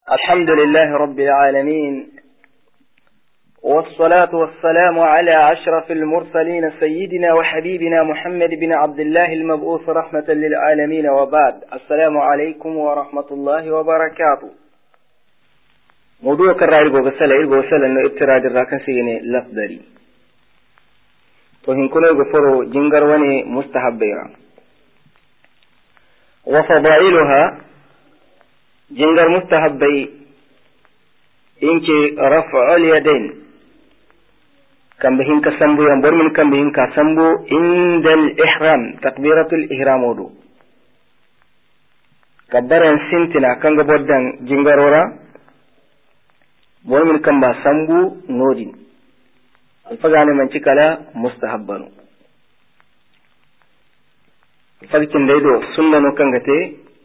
الحمد لله رب العالمين، والصلاة والسلام على أشرف المرسلين سيدنا وحبيبنا محمد بن عبد الله المبعوث رحمة للعالمين، وبعد. السلام عليكم ورحمة الله وبركاته. موضوع كرر إرجو سلا إنه ابتراج الراكن سيني لفظري وهن كنا يغفروا جنجر وني مستحبيرا وفضائلها جنجر مستحبي إنك رفع اليدين كم بهن كسمبو ينبر من كم بهن كسمبو عند الإحرام تكبيرة الإحرام ودو كبرن سنتنا كان بودن جنجر ورا بور من كم بسمبو نودين الفقاني من شكلا مستحبانو فلكن ديدو سنة كانت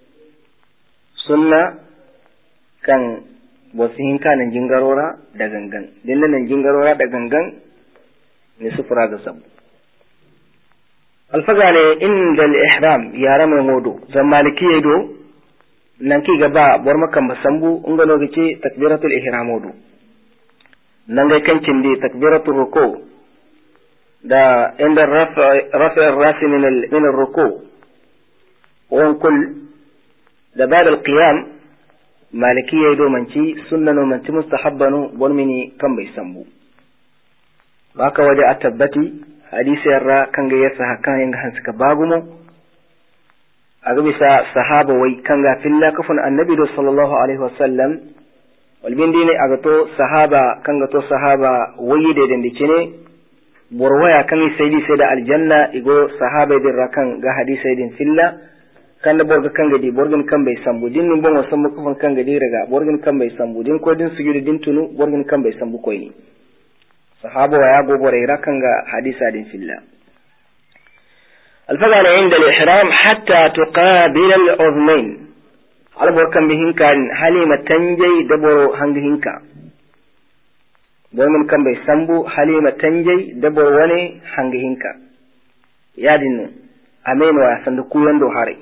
sunna kan bosihin kanan jingarora da gangan dinnan jingarora da gangan ne sufura ga sabu alfagane inda al-ihram ya rama modo zan maliki yedo nan ki gaba bor makan basambu ungano gice takbiratul ihram modo nan ga kancin di takbiratul ruku da inda rafa ar-ras min ar-ruku wa kull da ba da alƙiyam malikiya ya domanci sunanu manci mustahabbanu bolmini kan bai sambu ba ka waje a tabbati hadisi yarra kan ga yasa hakan yin hansu ka bagumo a ga bisa sahaba wai kan ga filla kafin annabi da sallallahu alaihi wasallam walbin dine a gato sahaba kan gato sahaba wai da dandice ne borwaya kan yi sai da aljanna igo sahaba din rakan ga hadisi din filla kan da borga kan gadi borgin kan bai sambu din nin bon wasan mukufan kan gadi daga borgin kan bai sambu din ko din sujudi din tunu borgin kan bai sambu koyi ni sahaba wa ya gobore ra kan ga hadisa din filla alfagana inda al-ihram hatta tuqabila al-udhnayn albor kan bihin kan halima tanjay da boro hangihinka borgin kan bai sambu halima tanjay da boro wane hangihinka yadin ameno ya sandu kuyan do hare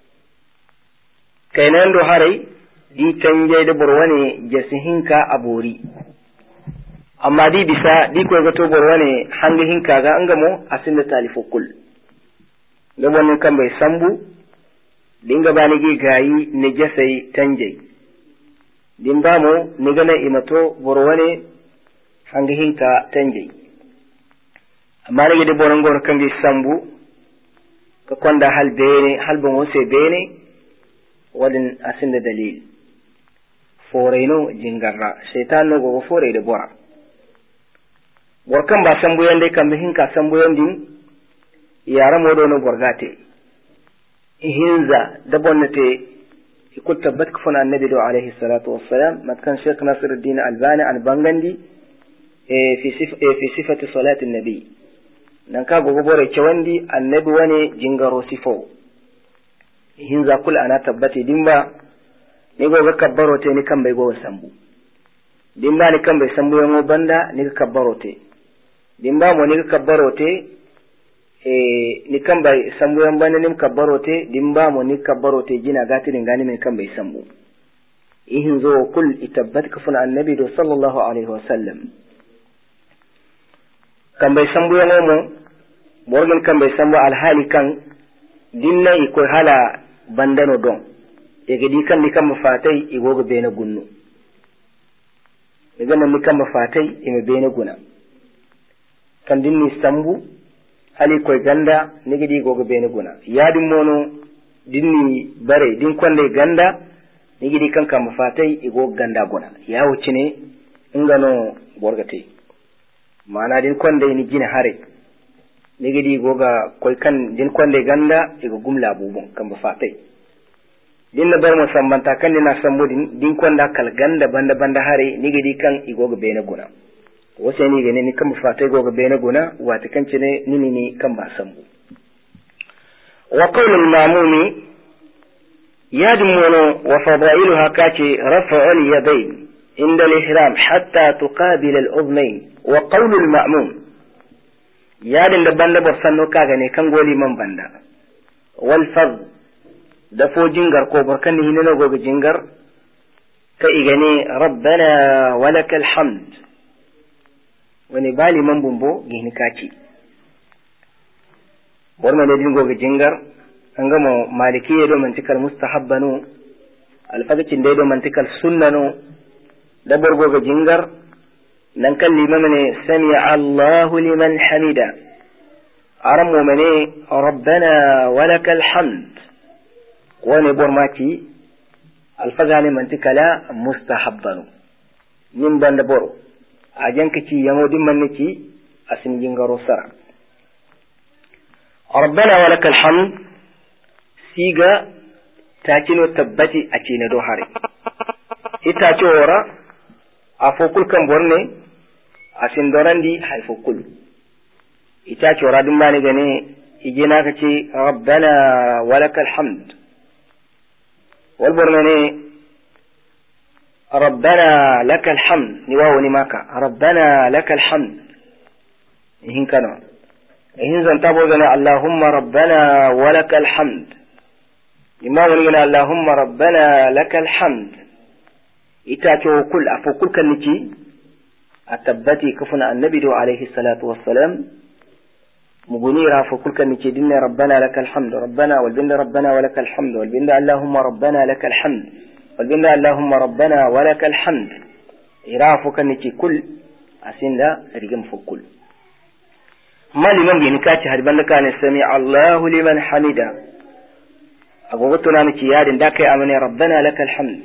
kainan do harai di canje da borwane jasihinka a bori amma di bisa di ko ga to borwane hangihinka ga an gamo asinda talifukul ga wannan kan bai sambu dinga bani gi gayi ne jasai tanje din ba mu ni ga na imato borwane hangihinka tanje amma ne da boron gor kan gi sambu ka kwanda hal bene hal bon wose bene wadin asin da dalil foreino jingarra shaitan no go fore da bora warkan ba sambu yande kan bihin ka sambu yandin yara modo no borgate hinza da bonnate ikut tabbat kufun annabi do alaihi salatu wassalam matkan sheikh nasiruddin albani albangandi fi sifati salati annabi nan ka go bore cewandi annabi wane jingaro sifo hinza kul ana tabbati dimba ni go ga kabbarote ni kan bai go sambu dimba ni kan bai sambu yango banda ni ga kabbarote dimba mo ni ga kabbarote ni kan bai sambu yan banda ni kabbarote dimba mo ni kabbarote jina gati ni ngani men kan bai sambu hinzo kul itabbat kafun annabi do sallallahu alaihi wasallam kan bai sambu yango mo borgin kan bai sambu alhali kan dinna iko hala bandano don ege di kan ni kam fatai igogo bena gunnu daga nan ni kam fatai ime bena guna kan dinni sambu hali koy ganda nigi di gogo bena guna yadin mono dinni bare din konde ganda nigi di kan kam fatai igogo ganda guna ya wuce ne ingano borgate mana din konde ni gina hare nigi di goga koy kan din konde ganda igo gumla bubun kan ba fatai din na bar musambanta kan ni na sambo din konda kal ganda banda hare nigi di kan igo ga bena guna wace ni gane ni kan ba fatai goga bena guna wata kan cine ni kan ba sambo wa qawlul mamumi yadin mono wa fadailuha kace raf'ul yadayn inda al-ihram hatta tuqabila al-udhnayn wa qawlul ma'mum yadin da banda bar sanno kaga ne kan goli man banda wal fadl da fo jingar ko barkan ni hinana goga jingar كإغني ربنا ولك الحمد ونبالي من بمبو جهن كاتي ورما ندين غو جنجر أنغمو مالكية دو منتك المستحبنو الفقتين دو منتك السننو دبر غو جنجر ننكل لمن سمع الله لمن حمده أرم مني ربنا ولك الحمد ونبور ماتي الفقال منتك لا مستحبنو من بندبور أجنكتي يمود منكي أسم جنجر سرع ربنا ولك الحمد سيغا تاكينو تبتي أتينا دوحاري إتاكي ورا أفوكل كم بورني أسم دوران دي حيفوكل إتاكي ورا دماني غني إجينا كتي ربنا ولك الحمد والبرمني ربنا لك الحمد نواو نماكا ربنا لك الحمد إهن كانوا إهن زنتابو غني اللهم ربنا ولك الحمد نواو نغني اللهم ربنا لك الحمد إتاكي كل أفو كل كنتي أتبتي كفنا النبي عليه الصلاة والسلام مغنيرا فكل كنتي دين ربنا لك الحمد ربنا والبند ربنا ولك الحمد والبند اللهم ربنا لك الحمد والبند اللهم ربنا ولك الحمد إرافو كنتي كل أسين لا رجم فكل ما لمن بينكاتي هربنا كان سمع الله لمن حمده أقولتنا نتياد داك أمني ربنا لك الحمد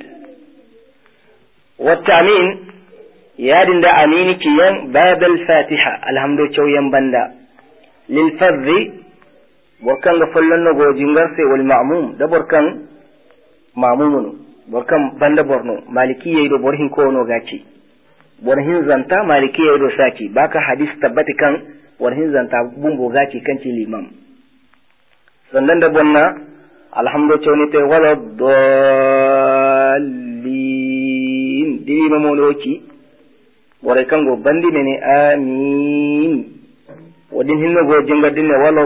والتأمين ياد دا أمينك ين باب الفاتحة الحمد لله بندا للفظ وكان غفلنا غو جنغرسي والمعموم ده بركان معمومنو بركان بند برنو مالكي يدو برهن كونو غاچي برهن زنتا مالكي يدو ساكي باكا حديث تبت كان برهن زنتا بومبو غاچي كانتي الامام sannan da bonna alhamdulillah te wala dallin di mamonoki wore kango bandi mene amin ودين هنا جنجا دين ولا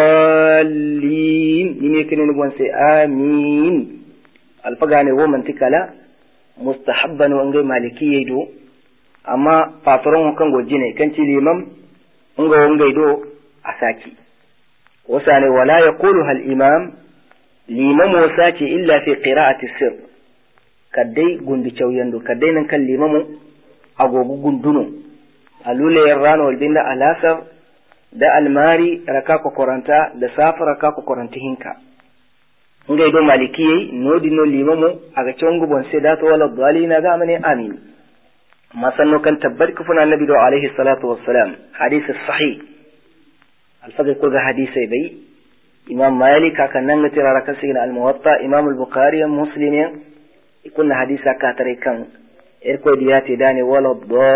الضالين يمكن أن نقول آمين الفقاني هو منتكلا مستحبا وانجي مالكي يدو أما فاطرون كان جيني كان الإمام انجي دو أساكي وساني ولا يقولها الإمام الإمام وساكي إلا في قراءة السر كدي قندي شويندو كدي ننكال الإمام أقوبو قندنو ألولي يران والبين ألاسر da almari raka ko koranta da safa raka ko koranti hinka ngai do malikiyai nodi no limamu aga chongu bon sedato wala dalina ga mane amin masanno kan tabbat kufuna annabi do alayhi salatu wassalam hadith sahih al-fadl ko ga hadisi bai imam malik kan nan tira raka sigina al-muwatta imam al-bukhari muslim ikun hadisa ka tare kan erko diyati dani wala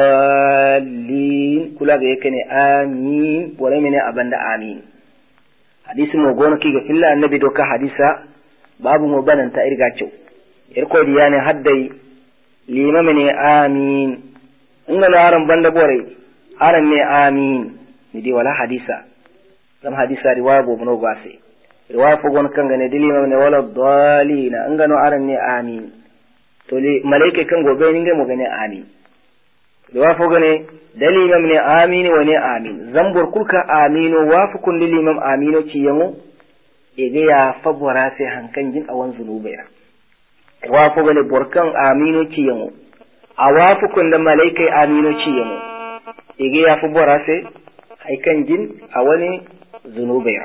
dallin kula ga yake ne amin wala mene abanda amin hadisi mo gono kiga filla annabi doka hadisa babu mo bananta irga cew erko diyani haddai limam ne amin ngana aran banda bore aran ne amin ni di wala hadisa zam hadisa riwaya bo no gase riwaya fo gono kanga ne limam ne wala dallin ngano aran ne amin to le malaike kan gobe ninge mo gane amin da wafo gane dalilin ne amini wani amin zambur kulka amino wafu kun lilimam amino ci yamo ege ya fabora sai hankan jin awan zunubaya wafo gane burkan amino ci yamo a wafu kun da malaikai amino ci yamo ege ya fabora sai haikan jin awani zunubaya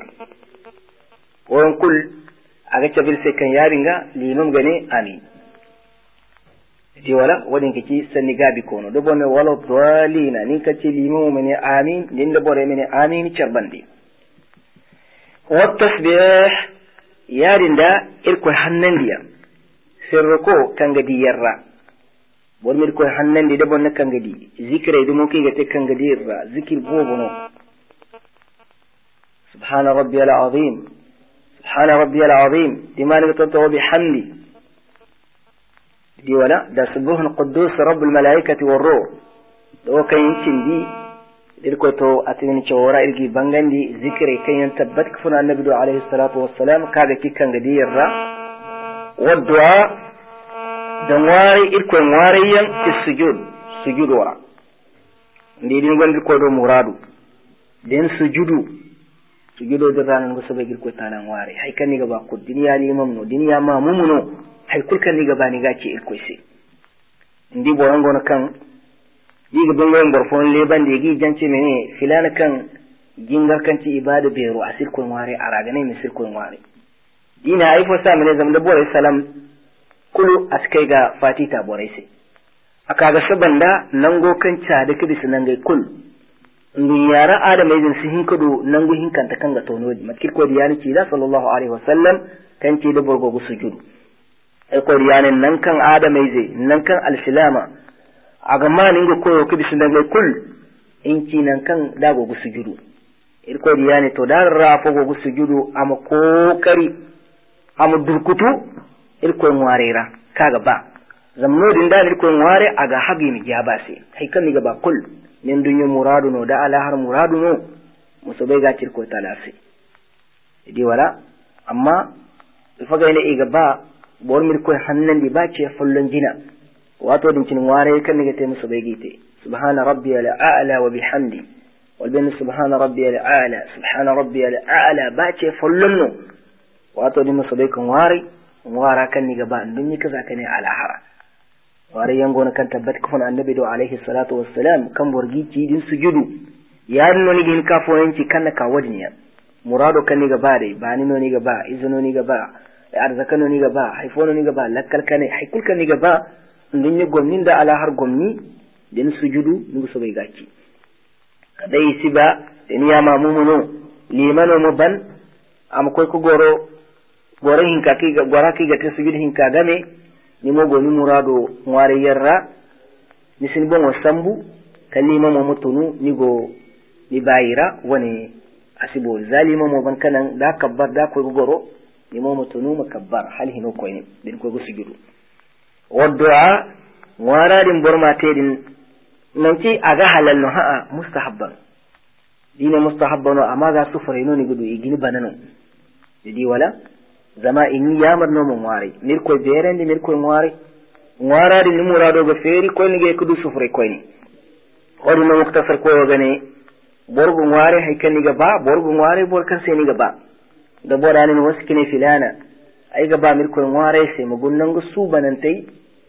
wurin kul aga cabil sai kan yaringa limam gane amin di wala wadin kiki sanni gabi kono do bonne wala dalina nin kati limu mene amin nin da bore mene amin charbandi wa tasbih yarinda irko hannandiya sirruko kangadi yarra bon mir ko hannandi de bonne kangadi zikre de mo kiga te kangadi yarra zikir bobono subhana rabbiyal azim dimani to bihamdi دي ولا ده سبوه القدوس رب الملائكة والروح ده كان ينتندي ديركو تو أتني شورا إرجي بانغاندي ذكري كان ينتبت كفنا النبي عليه الصلاة والسلام كذا كي كان قدير والدعاء dan wari irko wari yan sujud wara ndi din gondi ko do muradu den sujudo da ranan go sabe girko tanan wari hay kan ni gaba ko duniya ni mamno duniya ma mumuno hay kul kan ni gaba ni gace irko se ndi boran gona kan yiga bengon borfon leban da yigi jance mene filana kan gingar kan ci ibada bero asir ko wari aragane misir ko wari dina ai fo sa mene zam da bore salam kulu askai ga fatita bore sai akaga sabanda nango kan ca da kidi nan gai kul ndun yara adam izin su hinkado nango hinkanta kan ga tonoji matkil ko diyani ci da sallallahu alaihi wasallam kan ci da borgo sujudu ai ko diyani nan kan adam izin nan kan alsilama aga ma ningo ko kidi nan gai kul in ci nan kan da go sujudu ir ko diyani to dar rafo go sujudu am kokari am durkutu ir ko ngwarira kaga ba zamno din da ko ngware aga hagi mi jabase hay kan ga ba kul nen dunyo muradu no da ala har muradu no musobe ga tir ko talasi idi wala amma faga ina iga ba bor mir ko hannan di ba ce fullon jina wato din cin ngware kan ga te musobe gite subhana rabbiyal a'la wa bihamdi wal bin subhana rabbiyal a'la subhana rabbiyal a'la ba ce fullon no wato din musobe kan ngwara kan ni ga ba dun yi kaza kane ala hara wari yango na kan tabbat kafan annabi do alaihi salatu wassalam kan borgi ci din sujudu yarin no ni gin kafo yanci kan ka wadniya murado kan ni gaba dai bani no ni gaba izuno ni gaba arzaka no ni gaba haifono ni gaba lakkal kane haikul kan ni gaba ndin ni gomnin da ala har gomni din sujudu ni so bai gaci kadai siba den ya mamumuno limano mo ban am koy ko goro hinka ki gora ki gate sujudu hinka game ni mogo ni murado ngware yerra ni sin bongo sambu kalima mo mutunu ni go ni bayira wani asibo zalima mo ban kanan da kabbar da ko goro ni mo mutunu makabbar hal hino ko ni din ko go sujudu waddu'a ngwara din borma tedin nanci aga halal no ha'a mustahabban dina mustahabban amma ga sufure no ni gudu igini banano di wala zama inni yamar no mon wari mir ko berende mir ko ngwara di murado ga feri ko ni ge kudu sufre ko ni wadi no muktasar ko gane borgo ngware hay kan ni ga ba borgo ngware bor kan sai ni ga ba da borani no waskine filana ai ga ba mir ko ngware sai mu gunnan go su banantai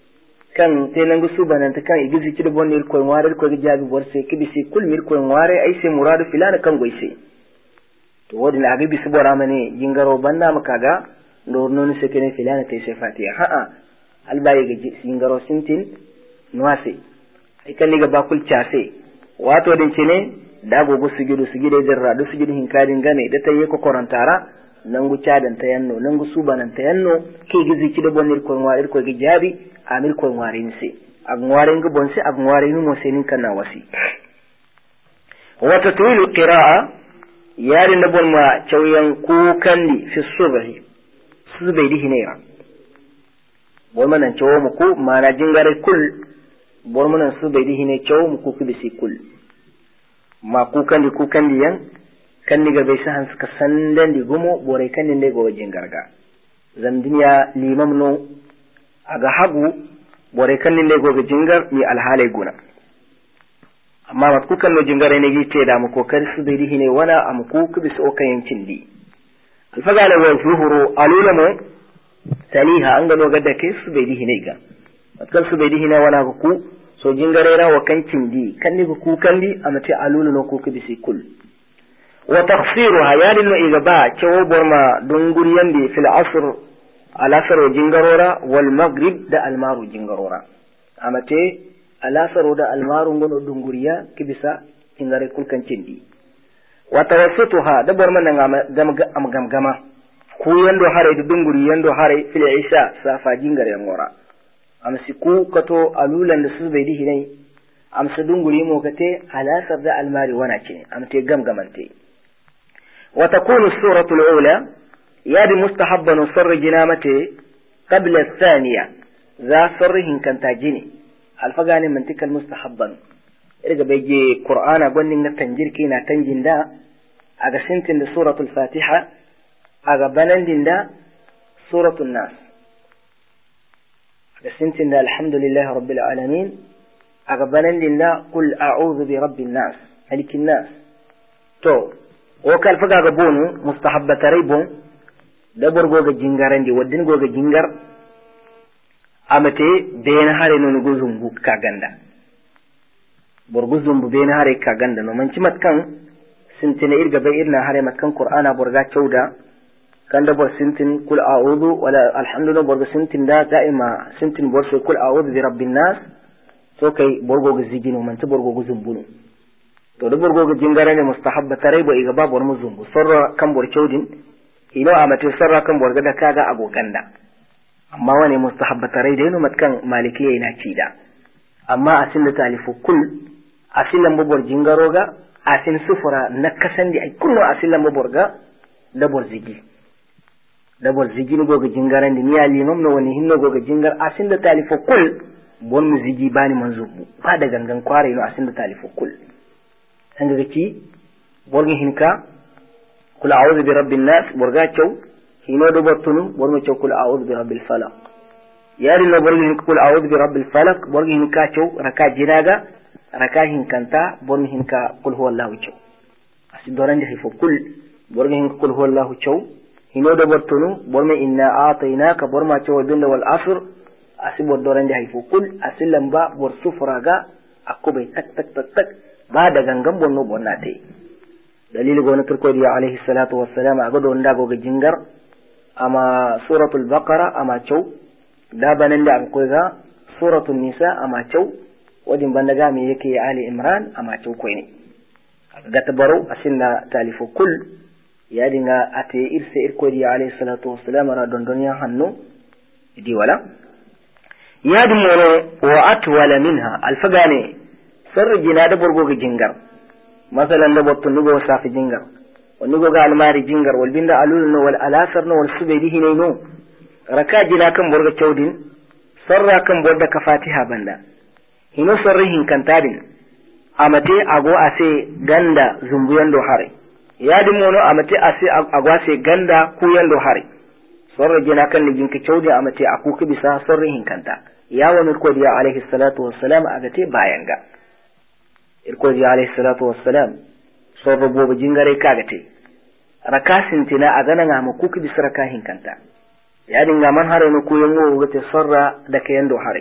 kan te nan go su bananta kan igizi ci da bonir ko ngware ko ga jabi bor sai kibi sai kul mir ko ngware ai sai murado filana kan goise to wadi na abi su bora mane jingaro banda makaga ndo non sekene filana tay se fatiha ha albaye ga jingaro sintin nuase ay kan liga bakul chase wato din cine da gogo sujudu jarra do sujudu hinkadin game da tayi ko korantara nangu cadan tayanno nangu subanan tayanno ke gizi ci da bonir ko ngwair ko gijabi amir ko ngwarin se ag ngwarin go bonse ag ngwarin mo senin kana wasi wa tatwilu qira'a yarin da bonma cauyan kukanni fi subhi su bai dihi ne bor manan cawo mu ku mana jingare kul bor manan su bai dihi ne cawo mu ku bisi kul ma kukan di yan kan ni ga bai sa hanska sandan di gumo bore kan ni go jingarga zan duniya limam no aga hagu bore kan ni go ga jingar ni alhale guna amma wat kukan no jingare ne gite da mu kokari su bai dihi ne wana am ku bisi o kayan cindi alfagala wa zuhuru alulamo saliha an gano gadda kai su bai dihi ne ga matkal su bai dihi ne wana ku so jingare ra wa kancin di kan ni ku kan di amate alulu no ku bisi kul wa tafsiruha yadin no iga ba cewo borma dunguriyan di fil asr al asr jingarora wal maghrib da al maru jingarora amate al asr da al maru ngono dunguriya kibisa jingare kul kancin di wa tawassituha da borma nan gama ku yando hare da dunguri yando hare fil isha safa jingare ngora amsi ku kato alulan da su bai dihi ne amsa dunguri mo kate ala sabda almari wana ce amte gamgamante wa takunu suratu alula yadi mustahabban sarr jinamate qabla athaniya za sarrihin kanta jini alfagani mantikal mustahabban irga beje qur'ana gonnin na tanjirki na tanjinda aga sintin da suratul fatiha aga banandinda suratul nas da sintin da alhamdulillahi rabbil alamin a gabanin dinna kul a'udhu bi rabbin nas malikin nas to o kal faga ga bonu mustahabbatarai bon da borgo ga jingaran di waddin go ga jingar amate ben hare no go zumbu ka ganda borgo zumbu ben hare ka ganda no manci matkan sintina irga bai irna hare matkan qur'ana borga chauda kanda bor sintin kul a'udhu wala alhamdulillah borgo sintin da da'ima sintin bor so kul a'udhu bi rabbin nas to kai borgo ga zigino manci borgo go zumbu to da borgo ga jingara ne mustahabbatare bo iga babor mu zumbu sorra kan bor chaudin ino amate sorra kan bor ga da kaga agoganda amma wani mustahabbatare da ino matkan malikiya ina cida amma asin da talifu kul asin lambo bor jingaro ga asin sufura na kasandi ay kullu asin lambo bor ga da bor zigi ni go ga jingaran di miya limam no wani hinno go ga jingar asin da talifu kul bon mu zigi bani manzubu ba da gangan kware ino asin da talifu kul hanga ci borgi hinka kul a'udhu bi rabbin nas borga chaw hino do bortunu bormo chaw kul a'udhu bi rabbil falaq yari no borgi hinka kul a'udhu bi rabbil falaq borgi hinka chaw raka jinaga raka hinkanta bormi hinka kul huwallahu chaw asi dorande hifo kul borgi hinka kul huwallahu chaw hino do bortunu bormo inna a'tainaka borma chaw binda wal asr asi bor dorande hifo kul asilam ba bor sufraga akube tak tak tak tak ba da gangan bonno bonnate dalili gona turko di alayhi salatu wassalam aga do ndago ga jingar ama suratul baqara ama chaw da banan da ko ga suratul nisa ama chaw wadin bandaga me yake ali imran ama chaw ko ne ga tabaro asinna talifu kul ya dinga ate irse irko di alayhi salatu wassalam ra don doniya hanno di wala ya dimono wa atwala minha alfagane sarri jina da borgo ga jingar masalan da bottu nugo safi jingar wani go ga almari jingar wal binda alul no wal alasar no wal subaydi hinay no raka jina kan borgo chaudin sarra kan borda ka fatiha banda hino sarri hin kantadin amate ago ase ganda zumbuyan do hare yadi mono amate ase ago ase ganda kuyan do hare sarra jina kan ni jinka chaudi amate akuki bisa sarri hin kanta ya wani ko dia alaihi salatu wassalam agate bayanga irkoji alayhi salatu wassalam sorro bobo jingare kagate rakasin tina agana ngama kuki bisra kahin kanta yani ngaman hare no kuyengo gote sorra da kayendo hare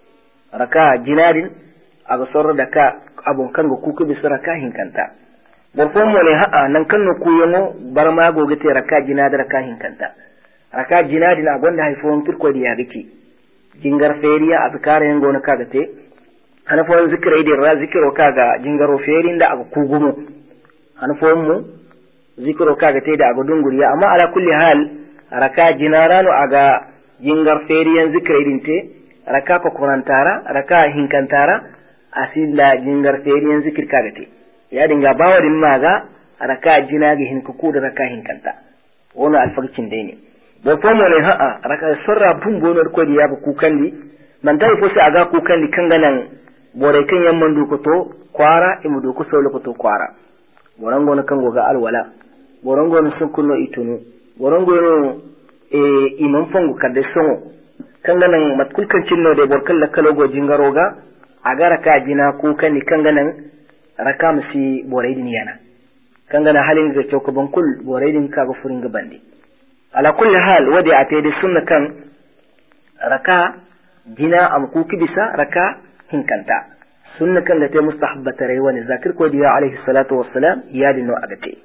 raka jinadin aga sorra da ka abon kango kuki bisra kahin kanta borfon mo ne ha'a nan kanno kuyengo barma go gote raka jinadar kahin kanta raka jinadin agonda haifon turkodi ya gake jingar feriya abikare ngo na kagate ana fon zikira idin ra zikiro kaga jingaro ferin da aga kugumo ana fon mu zikiro kaga te da aga dunguriya amma ala kulli hal raka jinarano aga jingar feriyan zikira idin te raka ko kurantara raka hinkantara asilla jingar feriyan zikir kaga te ya dinga bawadin maga raka jinagi hinkuku da raka hinkanta wannan alfarcin dai ne bo fon mu ne ha'a raka sarra bumbonar ko diya ba kukandi man dai fo sai aga kukandi kanganan bore kan yamman dukoto kwara imu duko solo koto kwara borango na kango ga alwala borango na sunkuno itunu borango no imam fangu kadde songo kanganan matkul kan cinno de borkal la kalogo jingaroga agara ka jina ku kani kanganan rakam si boraydin yana kangana halin ga choko bankul boraydin ka ga furin ga bandi ala kulli hal wadi atede sunna kan raka jina am ku kibisa raka hinkanta sunna kan da ta mustahabbatare wani zakir ko diya alaihi salatu wassalam ya dino agate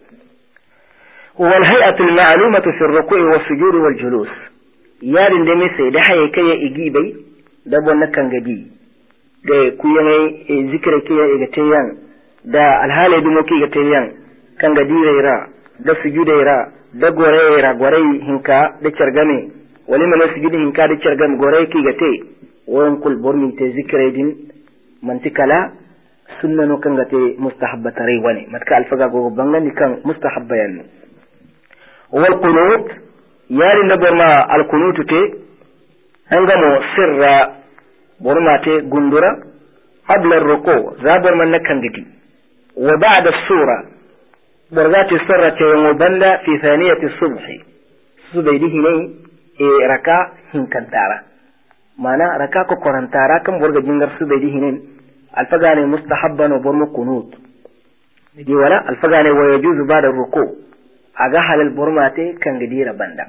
wal hay'atu al ma'lumatu fi ar-ruku'i was-sujud wal-julus ya din da me sai da haye kai igi bai da bonna kan gadi da ku yanai zikira ke ya ga tayan da alhali dumo ke ga tayan kan gadi ra da sujuda ra da gore ra gore hinka da chargame wali mana sujudi hinka da chargame gore ke ga te won kul borni te zikre din mantikala sunna no kanga te mustahabbatare wani matka alfaga go bangani kan mustahabba yanno wal qunut yari na borma al qunut te angamo sirra borma te gundura qabla ar-ruku zabar man nakangiti wa ba'da as-sura borgati sirra te mo banda fi thaniyati as-subh subaydihi ne raka hinkantara mana raka ko korantara kan borga jingar su bai hinin alfaga ne mustahabban wa bormo kunut di wala alfaga ne wa yajuzu ba'da ruku aga halal bormate kan gidira banda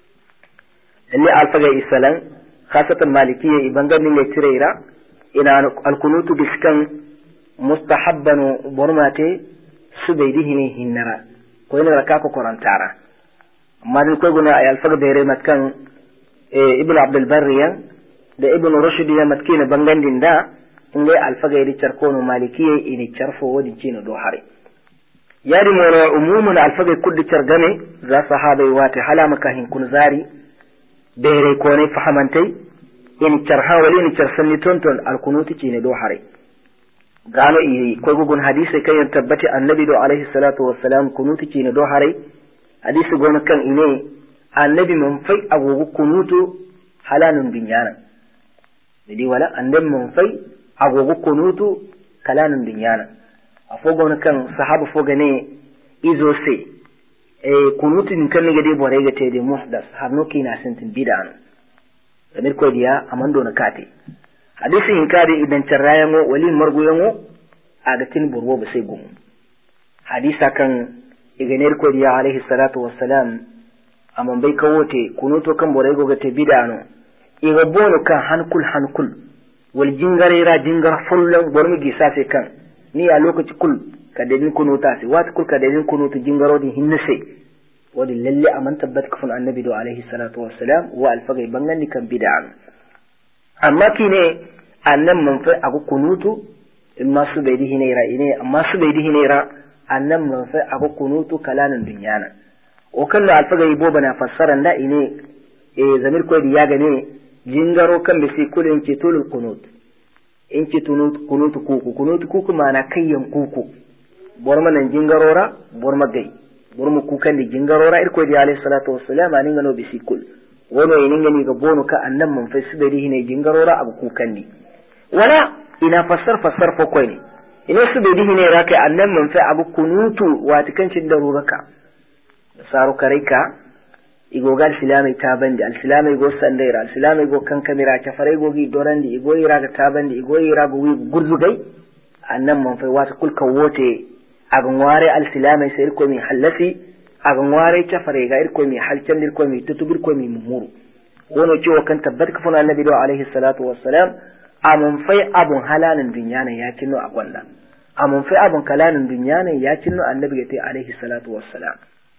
inni alfaga isalan khasatan malikiyya ibangar ni tirera ina alkunutu biskan mustahabban bormate su bai hinin hinnara ko ina raka ko korantara amma din ko guna ay alfaga bere matkan ibn abdul barriya da ibn rushd ya matkina bangandin da ingai alfaga yidi charkono malikiyya ini charfo wadi cino do hare yadi mono umumun alfaga kuddi chargame za sahabai wata halama kahin kun zari bere ko ne fahamantai ini charha wali ni charsanni tonton alkunuti cine do hare gano iri ko gugun hadisi kayan tabbati annabi do alaihi salatu wassalam kunuti cine do hare hadisi gona kan ine annabi mun fai agogo kunutu halanun binyana didi wala annabi mun fai agogo kunutu kalanun binyana afogo na kan sahaba foga ne izo se kunutu din kan ne bore ga tede muhdas har no kina sentin bidan damir ko dia amando na kate hadisi in kare idan tarrayango wali marguyango aga tin burwo ba sai gumu hadisa kan iganer ko dia alaihi salatu wassalam amman bai kawote kunuto kan bore go ga te bidano iga bono kan hankul wal jingarera jingar fullan bormi gisa sai kan ni a lokaci kul kadin kunuta sai wat kul kadin kunutu jingaro din hinnase wadi lalle aman tabbat kafun annabi do alaihi salatu wassalam wa alfagai bangan kan bid'an amma kine annan man fa agu kunutu imma su bai dihi ne ine amma su bai dihi ne annan man fa agu kunutu kalanan dunyana o kallo alfagai boba na fassaran da ine zamir ko ya gane jingaro kan bisi kulin ke tulul kunut in ke kunutu kuku mana kayyan kuku borma nan jingarora borma gai borma kukan di jingarora irko di alayhi salatu wassalam anin gano bisi kul wono inin gani ga bono ka annan man fa sibari ne jingarora abu kukan di wala ina fassar fa koi ne ina sibari ne raka annan man fa abu kunutu watikancin daruraka saru karaika igoga alsilamai tabandi alsilamai go sandaira alsilamai go kan kamera ta farai gogi dorandi igo ira ga tabandi igo ira go wi gurzugai annan man fai wata kulka wote agan ware alsilamai sai ko mi halasi agan ware ta farai ga irko mi halcan irko mi tutubir ko mi mumuru wono ciwo kan tabbat kafun annabi do alaihi salatu wassalam amun fai abun halalan dunyana ya kinno a gwanda amun fai abun kalanin dunyana ya kinno annabi ya alaihi salatu wassalam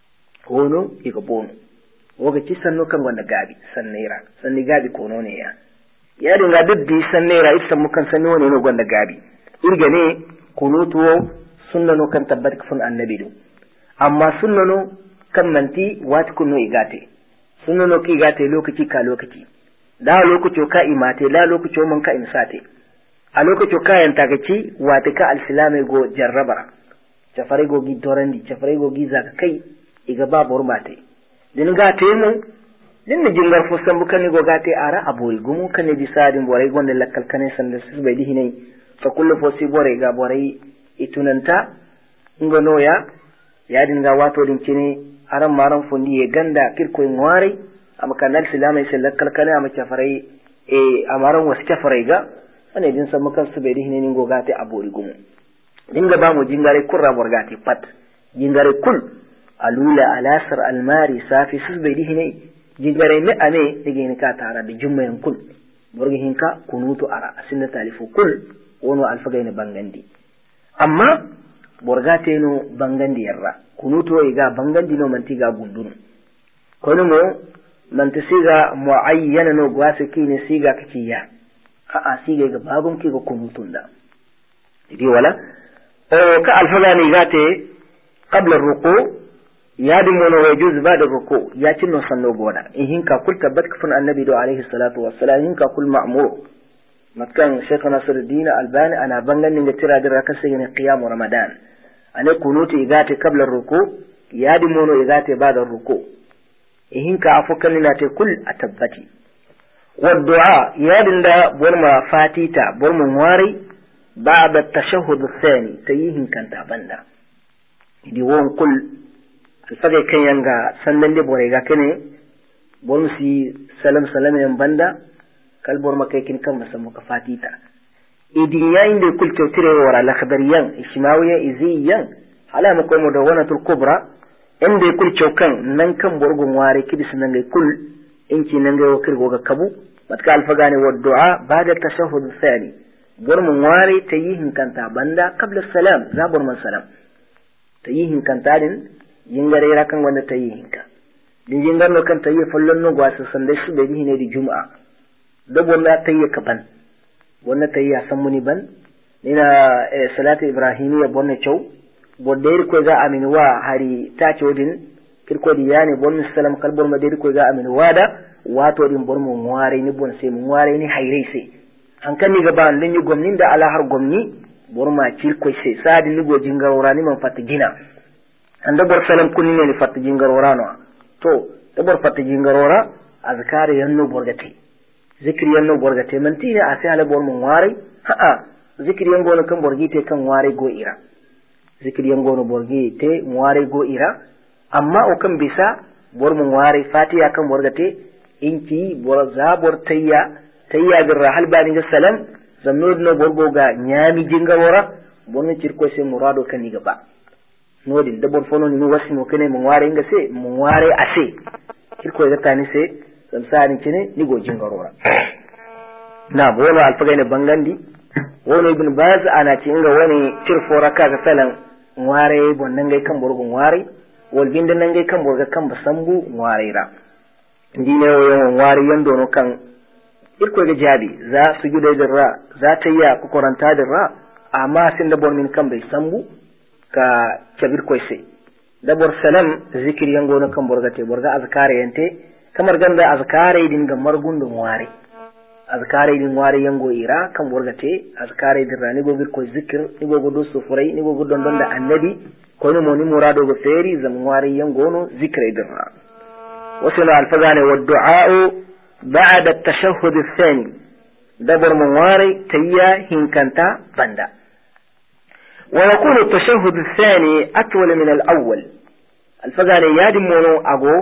wono iga bono woga ci sanno kan wanda gabi sannaira sanni gabi kono ne ya dinga dubbi sannaira ita mukan sanni wani ne wanda gabi irga ne kunutuwo sunnano kan tabbat kafin annabi do amma sunnano kan manti wata kunno igate sunnano ki igate lokaci ka lokaci da lokaci ka imate la lokaci mun ka imsate a lokaci ka yanta gaci wata ka alsilame go jarraba cafare go gi dorandi cafare go gi zaka kai iga babur mate din ga temu din ne jingar fusan bukan go gate ara aboy gumu kan ne bisadin boray gonde lakkal kane sanda su bai dihinai fa kullu fosi boray ga boray itunanta ngono ya din ga wato din kine aran maran fundi e ganda kirko ngwari am kanal silamai sai lakkal kane am kafarai amaran wasu kafarai ga ane din san mukan su bai dihinai ngo gate aboy gumu dinga ba mu jingare kurra borgate pat jingare kul alula alasar almari safi sus bai dihi ne jingare me ane dige ni ka tara da jummayan kul borgi hinka kunutu ara asinna talifu kul wono alfaga ne bangandi amma borgate no bangandi yarra kunutu iga bangandi no manti ga gundunu kono mo manti siga muayyana no gwase kine siga kaciya a siga ga babun ki ga kunutun da idi wala ka alfaga ne gate qabla ar-ruku' yadi mono wajuz ba'da ruku ya cinno sanno goda in hinka kul tabbat kafun annabi do alaihi salatu wassalam hinka kul ma'mur matkan shaykh nasruddin albani ana bangan ninga tira dir raka sai ne qiyam ramadan ane kunuti igate qabla ruku yadi mono igate ba'da ruku in hinka afukan ina te kul atabbati wa du'a yadin da burma fatita burma wari ba'da at-tashahhud ath-thani tayihin kanta banda idi won kul alfaga kan yanga sandan de bore ga kene bon si salam en banda kalbor makaikin kan masammu ka fatita idin yayin da kul tawtire wara la khabariyan ishmawiya iziyan hala mu komo da wanatul kubra inda kul chaukan nan kan borgon ware kidis nan ga kul inci nan ga wakir goga kabu matka alfagani wa du'a ba'da tashahhud thani bormun ware tayihin kanta banda qabla salam za borman salam tayihin kanta din yingare ra kan wanda tayihin ka din jingar no kan tayi fallon no gwasa sanda shi da ne di juma'a da bonna tayi ka ban wanda tayi ya san muni ban ina salatu ibrahimiyya bonna chau bodde ko za amin wa hari ta chodin kirko di yani bon salam kalbor ma de ko za amin wada wato din bor mu ware ni bon sai mu ware ni hayre sai an kan ni gaba din ni gomnin da ala har gomni bor ma kirko sai sadi ni go jingarora ni man fatta gina anda bor salam kunni ne fatta jingarora no to da bor fatta jingarora azkar yanno borgate zikri yanno borgate man tine a sai ala bor mu ware ha zikri yango no kan borgite kan ware go ira zikri yango no borgi te mu ware go ira amma o kan bisa bor mu ware fatiha kan borgate inki bor za bor tayya bir rahal bani ga salam zamno no borgo ga nyami jingarora bonu cirko se murado kan ni gaba nodin da bor fono ni wasi no kene mu ware nga se mu ware ase cirko ga tani se sam sani kene ni go jingarora na bono alfaga ne bangandi wono ibn baz ana cinga wani cirfo raka ga salan ware bonnan gai kan borgon ware wolbinde nan gai kan borga kan basambu ware ra ndine wo ware yando no kan irko ga jabi za su gude dirra za ta yi ku koranta dirra amma sin da bor min kan bai sambu ka kabir ko sai da bor salam zikiri yango no kan borga te borga azkare yante kamar ganda azkare din ga margundun ware azkare din ware yango ira kan borga te azkare dirra ni go bir ko zikir ni go do sufurai ni go don da annabi ko ni moni murado go feri zam ware yango no zikre dirra وصل الفضان والدعاء بعد التشهد الثاني دبر مواري تيا هنكنتا بندا ويكون التشهد الثاني أطول من الأول الفضان يادمونو أبو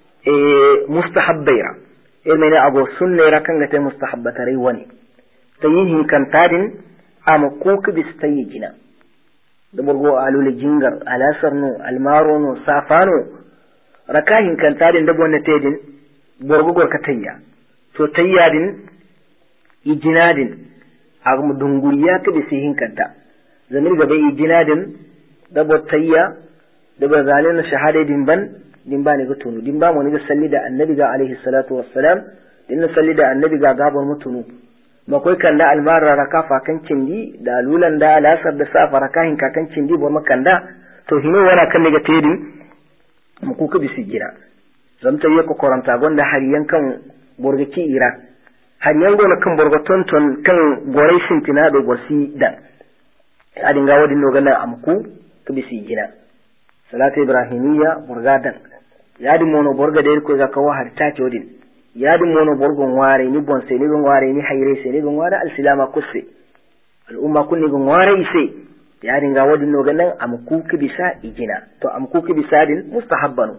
مستحبيرا إلمين أبو سنة ركنة مستحبة ريواني تيا هنكنتا دين أمكوك بستيجنا دبرغو آلو لجنجر ألاسرنو المارونو سافانو rakahin kan tadin da bonne tedin borgogor ka tayya to tayyadin ijinadin agum dunguriya ka da sihin kanta zamir gaba ijinadin da bo tayya da ba zalina shahadadin din ba ne ga tunu din ba mu ne ga salli da annabi ga alaihi salatu wassalam din na salli da annabi ga gabar mutunu makoy kan da almara rakafa kan cindi da lulan da alasar da safa rakahin ka kan cindi bo makanda to hino wana kan ne ga tedin mu kuka bisi gira zamta yeko koranta gonda har yankan borgaki ira har yango na kan borgo tonton kan gorai sintina do gorsi dan adin ga wadin no gana amku ka bisi gira salatu ibrahimiyya borgadan yadi mono borga de ko ga kawa har ta chodin yadi mono borgon ware ni bon se ni gon ware ni hayre se ni gon ware al silama kusse al umma kunni gon ware ise yadi nga wadin no ganan amku ka bisa igina to amku ka bisa din mustahabbanu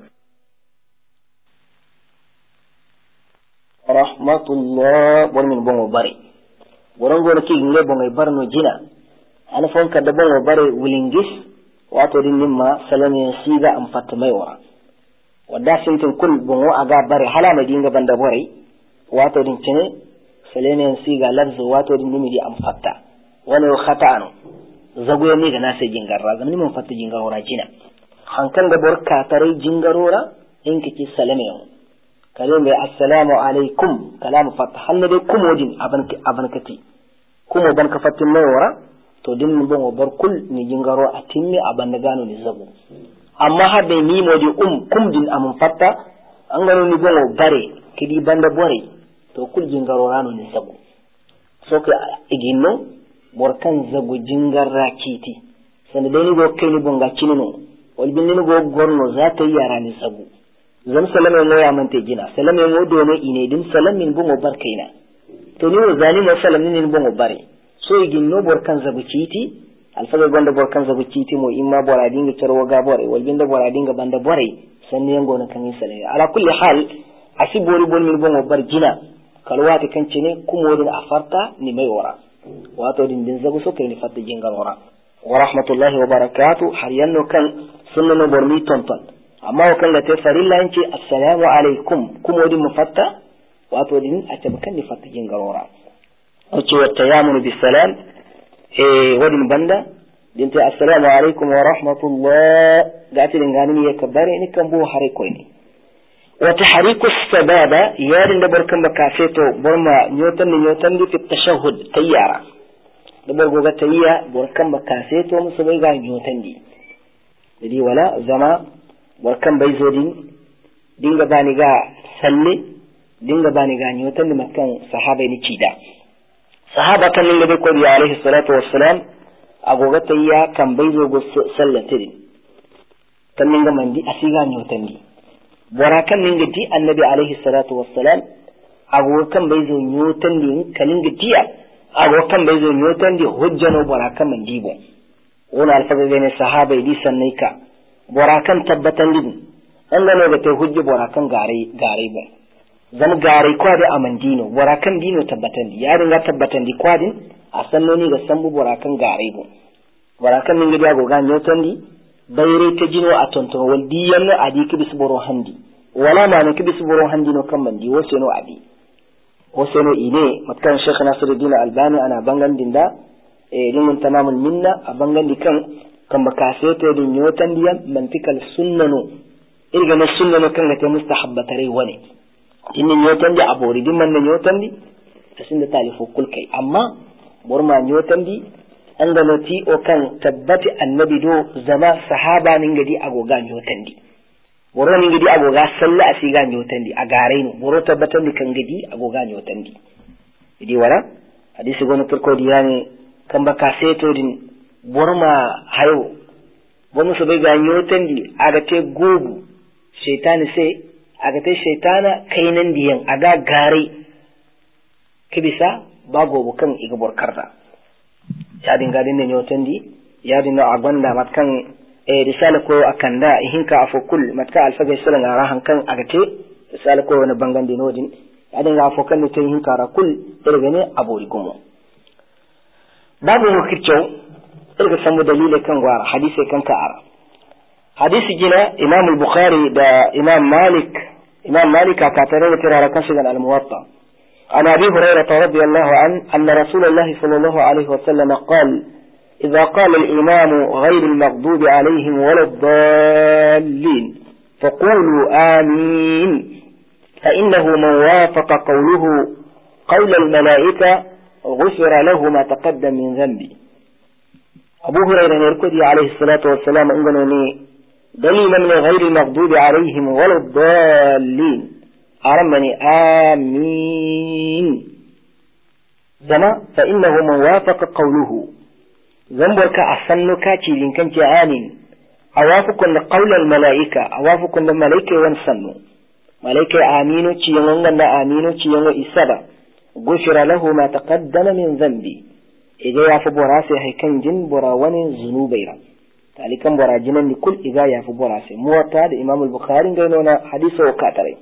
rahmatullah bon min bongo bari boron gona ki ngle bongo barno jina ana fon ka da bongo bare wulingis wato din nimma salame siga am fatta wa wadda sintin kul bongo aga bare halama dinga banda bore wato din cene salame siga lafzu wato din nimi di am fatta wala khata'anu zagoya ne ga nasa jingarra zamani mun fatta jingarora jina hankan da borka tare jingarora in kike salame yau kalin da assalamu alaikum kalamu fatta hanne dai kumodin abankati kuma ban ka fatin mai wara to din mun bon bar kul ni jingaro atinne abanda gano ni zago amma har dai ni modi kum din amun fatta an gano ni bon bare kidi banda bore to kul jingaro rano ni zago so ka iginno borkan zago jingarra kiti sanda dai ni go kai ni bonga cinino wal bin ni go gorno za ta yara ni zago zan salame mo ya mante gina salame mo do ne ine din salamin bongo barkaina to ni wo zani mo salamin ni bongo bare so igin no borkan zago kiti alfaga gonda borkan zago kiti mo imma bora dinga tarwa ga bore wal bin da bora dinga banda bore sanne yango na kan salame ala kulli hal asibori bon min bongo bar gina kalwati kancine kumodin afarta ni mai wara wato din zabu so kai ni fatta jingar wara wa rahmatullahi wa barakatuh har yanno kan sunna bormi tonton amma kan la te farilla yanci assalamu alaikum kumodin mufatta wato din a tabakan ni fatta jingar wara wace wa tayammunu bisalam wadin banda din ta assalamu alaikum wa rahmatullah gati din ganin ya kabare ni kan bo hare koy ni وتحريك السبابة يارن دبركم بكافيتو برما نيوتن دي في التشهد تيارة دبركم بتيا بركم بكافيتو مسويغا نيوتن دي ولا زما بركم بيزودين دينغا بانيغا سلي دينغا بانيغا نيوتن دي مكان صحابة نيشيدا صحابة كان اللي بيقول عليه الصلاة والسلام أقوغا تيا كان بيزوغو سلتين تنينغا مندي أسيغا نيوتن دي warakan min gadi annabi alaihi salatu wassalam agokan bai zo nyotan din kalin gadiya agokan bai zo nyotan din hujjano warakan man dibo wala alfaga ne sahaba di sannaika warakan tabbatan din an gano da ta hujja warakan gare ba zan gare kwadi amandino warakan dino tabbatan di yarin ga tabbatan di kwadin a sannoni ga sambu warakan gare bo warakan min gadi agogan nyotan di bayre ta jino a tonton waldi yanno adi kibis boro handi wala ma ne kibis boro handi no kan mandi woseno adi woseno ine matkan Sheikh Nasiruddin Albani ana bangan dinda din tamamul minna a bangan dikan kan bakasete din yotan diyan mantikal sunnano irga na sunnano kan ga ta mustahabbatare wani din yotan di abori din man yotan di tasin da talifu kulkai amma burma yotan di an ganoti o kan tabbati annabi do zama sahaba nin gadi agoga nyotandi boro nin gadi agoga salla asiga nyotandi a gare no boro tabbatan di kan gadi agoga nyotandi idi wala hadisi gono turko diyani kan baka seto din borma hayo bomu so be ga nyotandi aga te gogu shaytani sai aga te shaytana kainan diyan aga gare kibisa bago bukan iga borkarda yadin gadin ne nyotandi yadin na agwanda matkan risala ko akanda hinka afokul matka alfaga salan ara hankan agate risala ko wani bangan dinodin yadin ga afokan ne tin hinka ra kul irga ne abori gumo babu kircho irga samu dalile kan gwara hadisi kan ka ara hadisi gina imam al-bukhari da imam malik ka tare da tirara kan shigan al-muwatta عن أبي هريرة رضي الله عنه أن رسول الله صلى الله عليه وسلم قال إذا قال الإمام غير المغضوب عليهم ولا الضالين فقولوا آمين فإنه من وافق قوله قول الملائكة غفر له ما تقدم من ذنبه أبو هريرة يركض عليه الصلاة والسلام أنه دليلا من غير المغضوب عليهم ولا الضالين أرمني آمين زما فإنه من وافق قوله ذنبك أحسنك تشيلين كنت آمين أوافق قول الملائكة أوافق الملائكة وانسنوا ملائكة آمين تشيلون آمين تشيلون إسابة غفر له ما تقدم من ذنبي إذا يعفو براسي هيكن جن براوان ذنوبيرا تالي كم براجنا لكل إذا يعفو براسي موطا إمام البخاري قيلونا حديثه وكاترين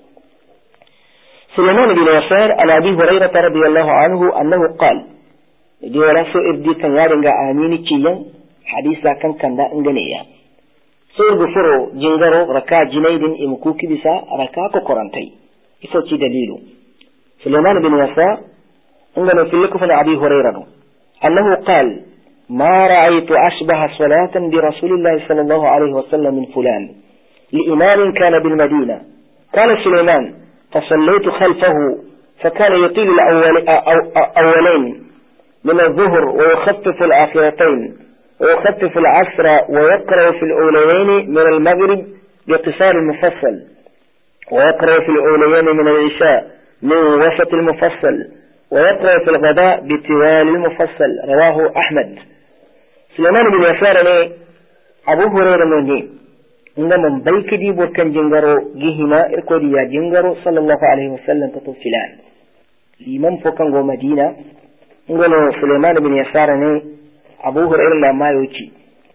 سليمان بن يسار عن أبي هريرة رضي الله عنه أنه قال دي ولا سو إردي كان يارنغا آميني كيان حديثا كان دا انغنيا سو غفرو جنغرو ركا جنيد إمكوكي بسا ركا كورانتي إسو تي دليلو سليمان بن يسار انغنو في لكفن أبي هريرة أنه قال ما رأيت أشبه صلاة برسول الله صلى الله عليه وسلم من فلان لإمام كان بالمدينة. قال سليمان فصليت خلفه فكان يطيل الأولين من الظهر ويخفف الآخرتين ويخفف العصر ويقرأ في الأوليين من المغرب باقتصار المفصل ويقرأ في الأوليين من العشاء من وسط المفصل ويقرأ في الغداء بطوال المفصل. رواه أحمد. سليمان بن يسار أبو هريرة مني إنما بيك دي بركان جنغرو جهنا إركودي يا جنغرو صلى الله عليه وسلم تطفلان لمن فوقان غو مدينة إنغلو سليمان بن يسار أبو هريرة لما يوشي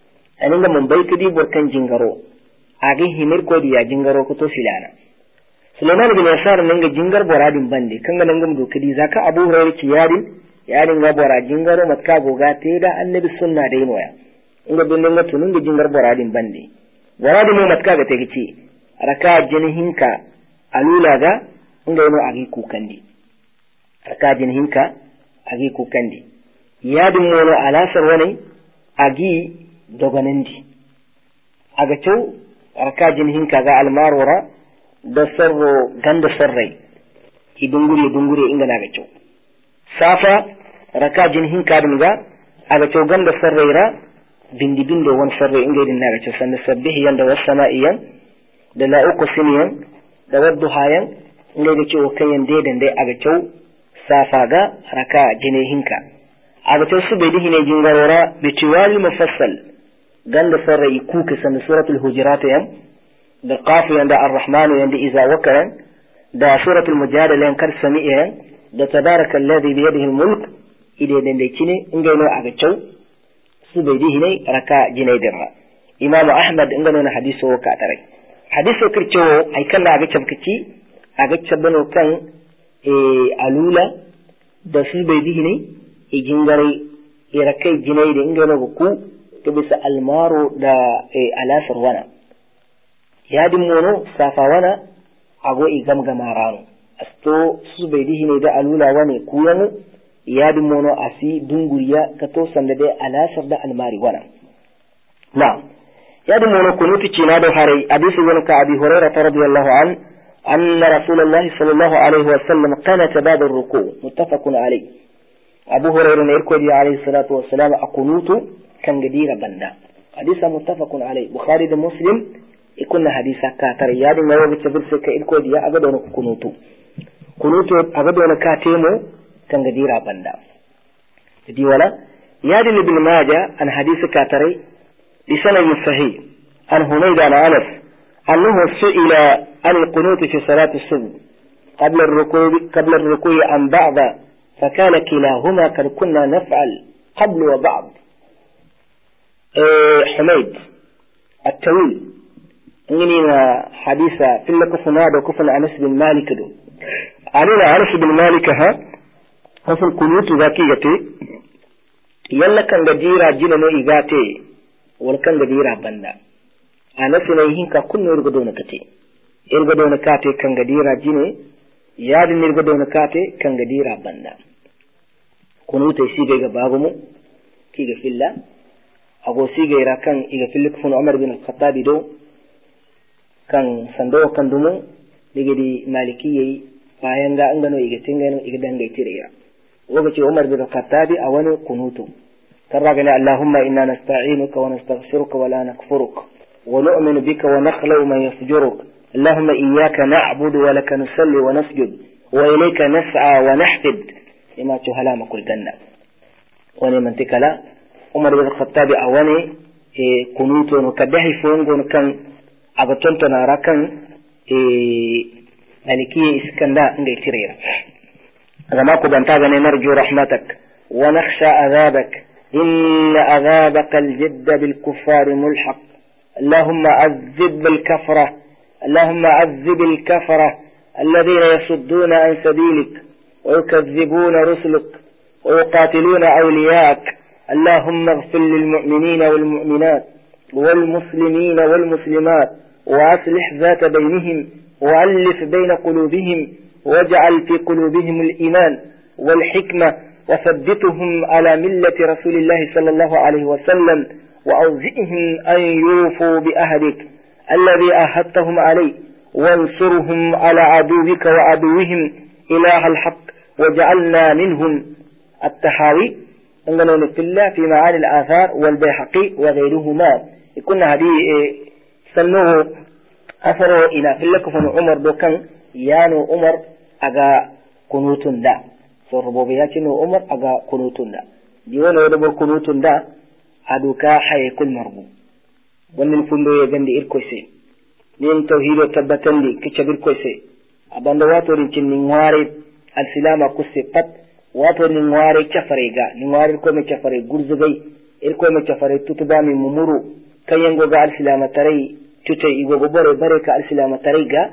إنما بيك دي بركان جنغرو أجهنا إركودي يا جنغرو كتطفلان Sulaiman bin Yasar nanga jingar boradin bande kanga nanga do kadi zaka Abu Hurairah ci yadin ga bora jingaro matka goga te da annabi sunna da yinoya inga binne tunun ga jingar boradin bande boradin mo matka ga te gici raka jinihinka alula ga inga yino agi kukandi raka jinihinka agi kukandi yadin mono alasar wani agi doganandi aga cew raka jinihinka ga almarora da sarro ganda sarrai ki dungure inga naga cew safa raka jinihinka dum ga aga cew ganda sarraira bindi bindo won sarrai inga din naga cew sanda sabbihi yanda wasama'iyan da la uqsimiyan da wadduhayan inga ga cew kayan dedan dai aga cew safa ga raka jinihinka aga cew su bai dihine jingarora bi tiwali mufassal ganda sarrai kuka sanda suratul hujurat yan da qafu yanda ar-rahman yanda iza wakaran da suratul mujadala yan kar sami'a da tabaraka alladhi bi yadihi al-mulk ide den de kine ingayno aga cew su bai dihine raka jinaydirra imam ahmad ingano na hadiso ka tare hadiso kircewo ay kala aga cabkici aga cabbano kan alula da su bai dihine e jingare e rakai jinayde ingano ku to bisa almaro da alasar wana yadin mono safa wana ago i gamgama rano asto su bai dihine da alula wane kuyanu yadin mono asi dunguriya ka to sanda dai alasar da almari wana na yadin mono kunuti cina da harai hadisi wani ka abi hurairah radiyallahu an anna rasulullahi sallallahu alaihi wa sallam qanata ba'da ar-ruku muttafaqun alayh abu hurairah ne irko di alayhi salatu wa salam akunutu kan gadira banda hadisa muttafaqun alayh bukhari da muslim ikunna hadisa ka tar yadi ngawo bi tabir se ka ilko diya aga don kunutu aga don ka temo kan gadira banda di wala yadi ibn majah an hadisa ka tare li sanad sahih an humayda an anas annahu su'ila an al-qunut fi salat as-subh قبل الركوع عن بعض فكان كلاهما قد كنا نفعل قبل وبعض حميد الطويل إننا حديثة في اللقصنا وكفن أنس بن مالك دو علينا أنس بن مالك ها وفي القنوت ذاكية يلا كان جديرا جنة إيغاتي ولكان جديرا بندا أنس نيهين كن يرغدون كتي يرغدون كاتي كان جديرا جنة ياد يرغدون كاتي كان جديرا بندا قنوت يسيغي باغمو كيغا في الله أقول سيغي راكان إيغا في اللقفن عمر بن الخطاب دو kan sando kan dumu digidi malikiyyi bayan ga an gano iga tingano iga dangai tirira lokaci Umar bin Khattabi a wani kunutu karraga ne Allahumma inna nasta'inuka wa nastaghfiruka wa la nakfuruka wa nu'minu bika wa nakhlu man yafjuruka Allahumma iyyaka na'budu wa laka nusalli wa nasjud wa ilayka nas'a wa nahfid ima tuhalama kul janna wani mantikala Umar bin Khattabi a wani kunutu no kadahi fongo kan aga tontona rakan malikiye iskanda inda tirira zama ku banta gane narju rahmatak wa nakhsha azabak inna azabaka aljidda bil kuffari mulhaq allahumma azzib bil kafara allahumma azzib al kafara alladhina yasudduna an sabilik wa yukazzibuna rusuluk wa yuqatiluna awliyaak اللهم اغفر للمؤمنين والمؤمنات والمسلمين والمسلمات وأصلح ذات بينهم وألف بين قلوبهم واجعل في قلوبهم الإيمان والحكمة وثبتهم على ملة رسول الله صلى الله عليه وسلم وأوزئهم أن يوفوا بأهدك الذي أهدتهم عليه وانصرهم على عدوك وعدوهم إله الحق وجعلنا منهم التحاوي أننا في الله في معاني الآثار والبيحقي وغيرهما يكون هذه سنوه أثره إلى في اللكفن عمر دوكان يانو عمر أغا كنوتن دا فربوبياتنو عمر أغا كنوتن دا ديوانا يدبر كنوتن دا أدوكا حي كل مربو ونن فندو يغندي إركوسي نين توحيدو تبتن دي كتشبير كوسي أبان دواتو رنچن نواري السلامة كسي قط واتو نواري كفريغا نواري الكومي كفري غرزغي الكومي كفري تتبامي ممورو kayango ga alsilama tarai tutai igogo bare ka alsilama tarai ga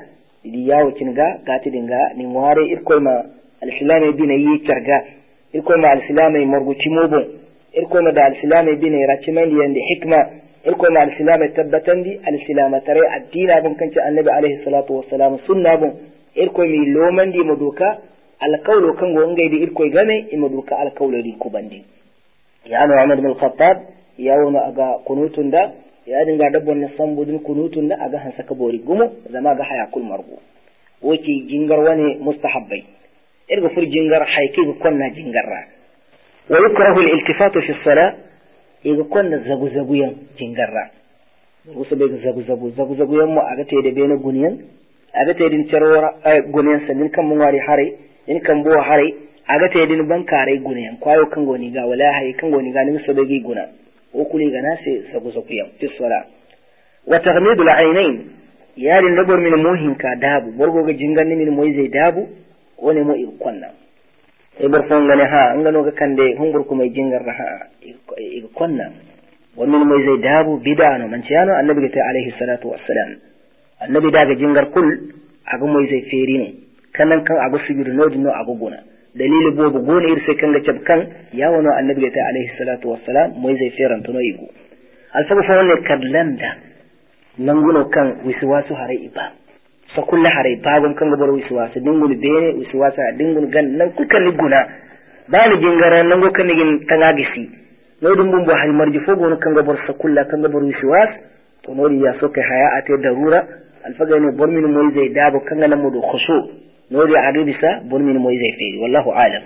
idi yawo kinga gati dinga ni ware irko ma al-islamai bina yi karga irko ma al-islamai marguci mobon irko ma da al-islamai bina raciman yanda hikma irko ma al-islamai tabbatan di al-islamai tare addina bun kanci annabi alaihi salatu wassalam sunna bun irko mi loman di madoka al-qawlo kango ngai di irko game imadoka al-qawlo di kubandi ya Umar bin Khattab ya wona aga kunutun da ya dinga dabbon na sambudin kunutun da aga hansa kabori gumo zama ga haya kul margo woki jingar wani mustahabbai irga fur jingar hayki ga konna jingarra wa yukrahu al-iltifatu fi as-salah iga konna zagu zagu yan jingarra wasu bai zagu zagu yan mu aga te da bena guniyan aga te din charwara guniyan sanin kan mun wari hare in kan bo hare aga te din bankare guniyan kwayo kan goni ga wala hay kan goni ga nin sabagi guna وكلي جناسي سقوسقيا في الصلاة وتغميض العينين يالي نبر من موهن كدابو برغو جنغني من مويزي دابو ونمو إيقونا إبرفون غنها أنغنو كاندي هنغركم يجنغر رها إيقونا ومن مويزي دابو بدانو منشانو النبي عليه الصلاة والسلام النبي داغ جنغر كل أغو مويزي فيرينو كان أغو سجر نودنو أغو غنا dalili bobu gona irse kanga cabkan ya wano annabi ta alaihi salatu wassalam moy zai feran tuno igu alfaga fa wonne kadlanda nanguno kan wiswasu hare iba so kullu hare bagon kan gabar wiswasu dingul bene wiswasa dingul gan nan kukan liguna bani jingara nango kan nigin tangagisi no dum bumbo hal marji fo gono kan gabar sa kullu kan gabar wiswas to nori ya soke haya ate darura alfaga ne bormin moy zai dabo kan nan mudu khushu نوري عريبسا برمين مويزي فيه والله عالم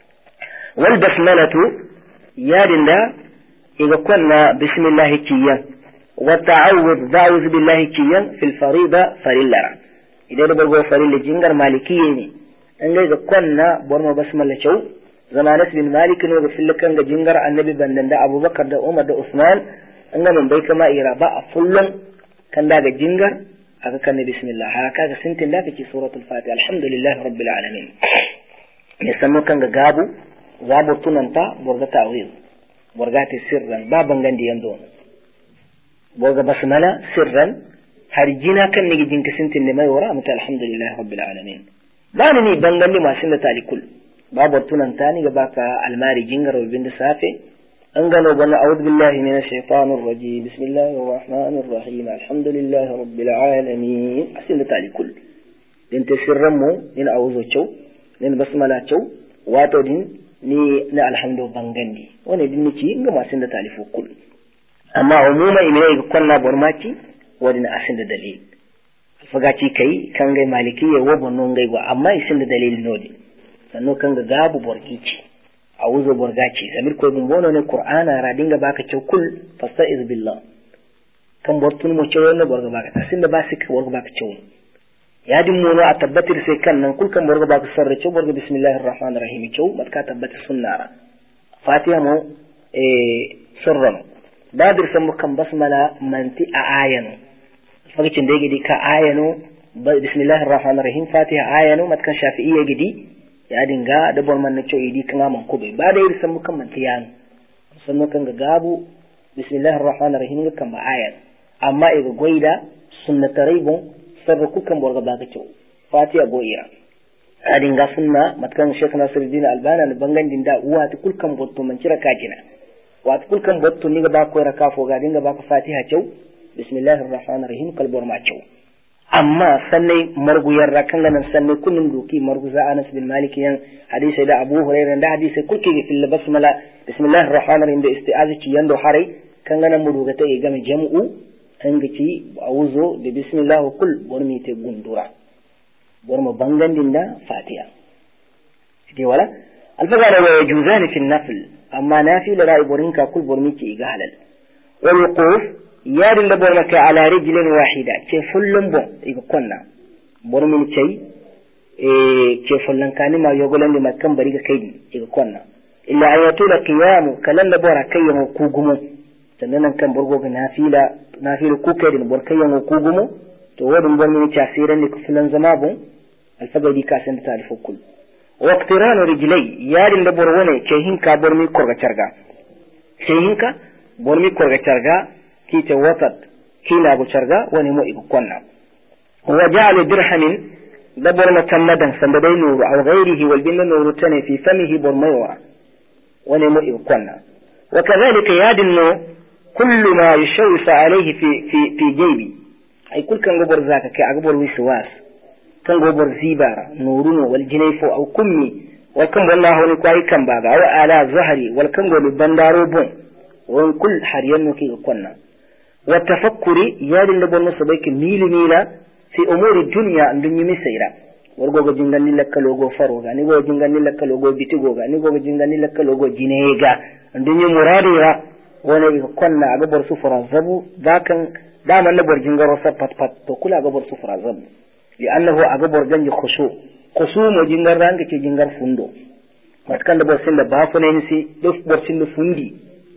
والبسملة يادن دا إذا كنا بسم الله كيا والتعوذ دعوذ بالله كيا في الفريضة فريلا إذا ربقوا فريلا جنجر مالكيني أن إذا كنا برمو بسملة شو زمانس بن مالك نوغ في اللي كان جنجر النبي بندن دا أبو بكر دا عمر دا عثمان أن من بيك ما إراباء فلن كان دا جنجر هذا كان بسم الله هكذا سنتين لا في سورة الفاتحة الحمد لله رب العالمين يسمى كان جابو جابو تننتا برجع تعويض برجع سرا بابا عندي يندون برجع بسملة سرا هرجينا كان نيجي جنك سنتين لما يورا متى الحمد لله رب العالمين بانني بنغني ما سنة تالي كل بابا تننتا نيجي باكا الماري جنجر والبند سافي أنقلوا بنا أعوذ بالله من الشيطان الرجيم بسم الله الرحمن الرحيم الحمد لله رب العالمين أسئلة تعالي كل لن تسرمو لن أعوذ شو لن بسملة شو واتو دين ني الحمد بانغاندي وانا دين نتي نغم أسئلة تعالي فوق كل أما عموما إمنا يقولنا برماتي ودين أسئلة دليل فقاتي كي كان غي مالكية وبنون غي أما أسئلة دليل نودي سنو كان غابو بركيتي أعوذ برغاتي زمير كوي بمبونو ني قرآن رادينغا باكا چو كل فاستعذ بالله كم برتون مو چو ين برغا باكا تسند باسك برغا باكا چو يادي مونو اتبتر سي كان نان كل كم برغا باكا سر چو برغا بسم الله الرحمن الرحيم چو متكا تبت سنة فاتحة مو سرن بادر سمو كم بسملا منتي آيانو فاكي ديجي دي كا آيانو بسم الله الرحمن الرحيم فاتحة آيانو متكا شافئية جدي ya dinga da borman na cewa idi kan aman kube ba da yiri san mukan mantiyano sannan kan ga gabu bismillahir rahmanir rahim kan ba ayat amma e goida sunnatarai bon sarra kukan borga ba ka cewa fatiha goira a dinga sunna matkan Sheikh Nasiruddin Albani ne bangan din da uwa ta kulkan botto man kira kajina wa ta kulkan botto ni ga ba ko raka fo ga dinga ba ka fatiha cewa bismillahir rahmanir rahim kalbor ma cewa amma sannan marguyar rakan ganin sannan kullum doki marguza Anas bin Malik yan hadisi da Abu Hurairah da hadisi kulke ga fil basmala bismillahir rahmanir rahim da isti'aza ci yando harai kan ganin muduga ta ga jam'u an gaci auzo da bismillah kul bormi te gundura bormo bangandin da fatiha dai wala alfagara wa yujuzani fi an-nafl amma nafil ra'i borinka kul bormi ci ga halal wal wuquf yarin da bor maka ala rijlin wahida ce fullun bon iga konna bor min cey ce fullan kani ma yogolan da makan bari ga kai iga konna illa ayatula qiyamu kalan da bor kayyan ku gumo sannan kan borgo ga nafila ku kai din bor kayyan ku gumo to wadin bor min tasiran ne fullan zama bon alfagadi ka san talifu kul waqtiran rijlai yarin da bor wane ce hinka bor mi korga charga ce hinka bor mi korga charga كيت وسط كيلا بشرجا ونمو إبقنا وجعل درهم دبر متمدا سندي نور أو غيره والبن نور تاني في فمه برميورا ونمو إبقنا وكذلك يادن كل ما يشوش عليه في جيبي أي كل كان قبر ذاك كأقبر وسواس كان قبر زيبارا نورونو والجنيفو أو كمي والكم والله ونكواي كم باغا أو على ظهري والكم قبر بندارو بون وان كل حريان كي إبقنا والتفكر يادن لبن نصبيك ميلا في أمور الدنيا الدنيا مسيرة ورغو جنغاني لك لوغو فروغا نيغو جنغاني لك لوغو بيتيغوغا نيغو جنغاني لك لوغو جينيغا الدنيا مراديا وانا كنا اغبر سفرا زبو ذاكن داما نبر جنغارو سبات بات تو كل اغبر سفرا زبو لانه اغبر جنجي خشوع مو جنغار رانغ تي جنغار فندو ماتكان دبر سند بافوني نسي دف بر سند فندي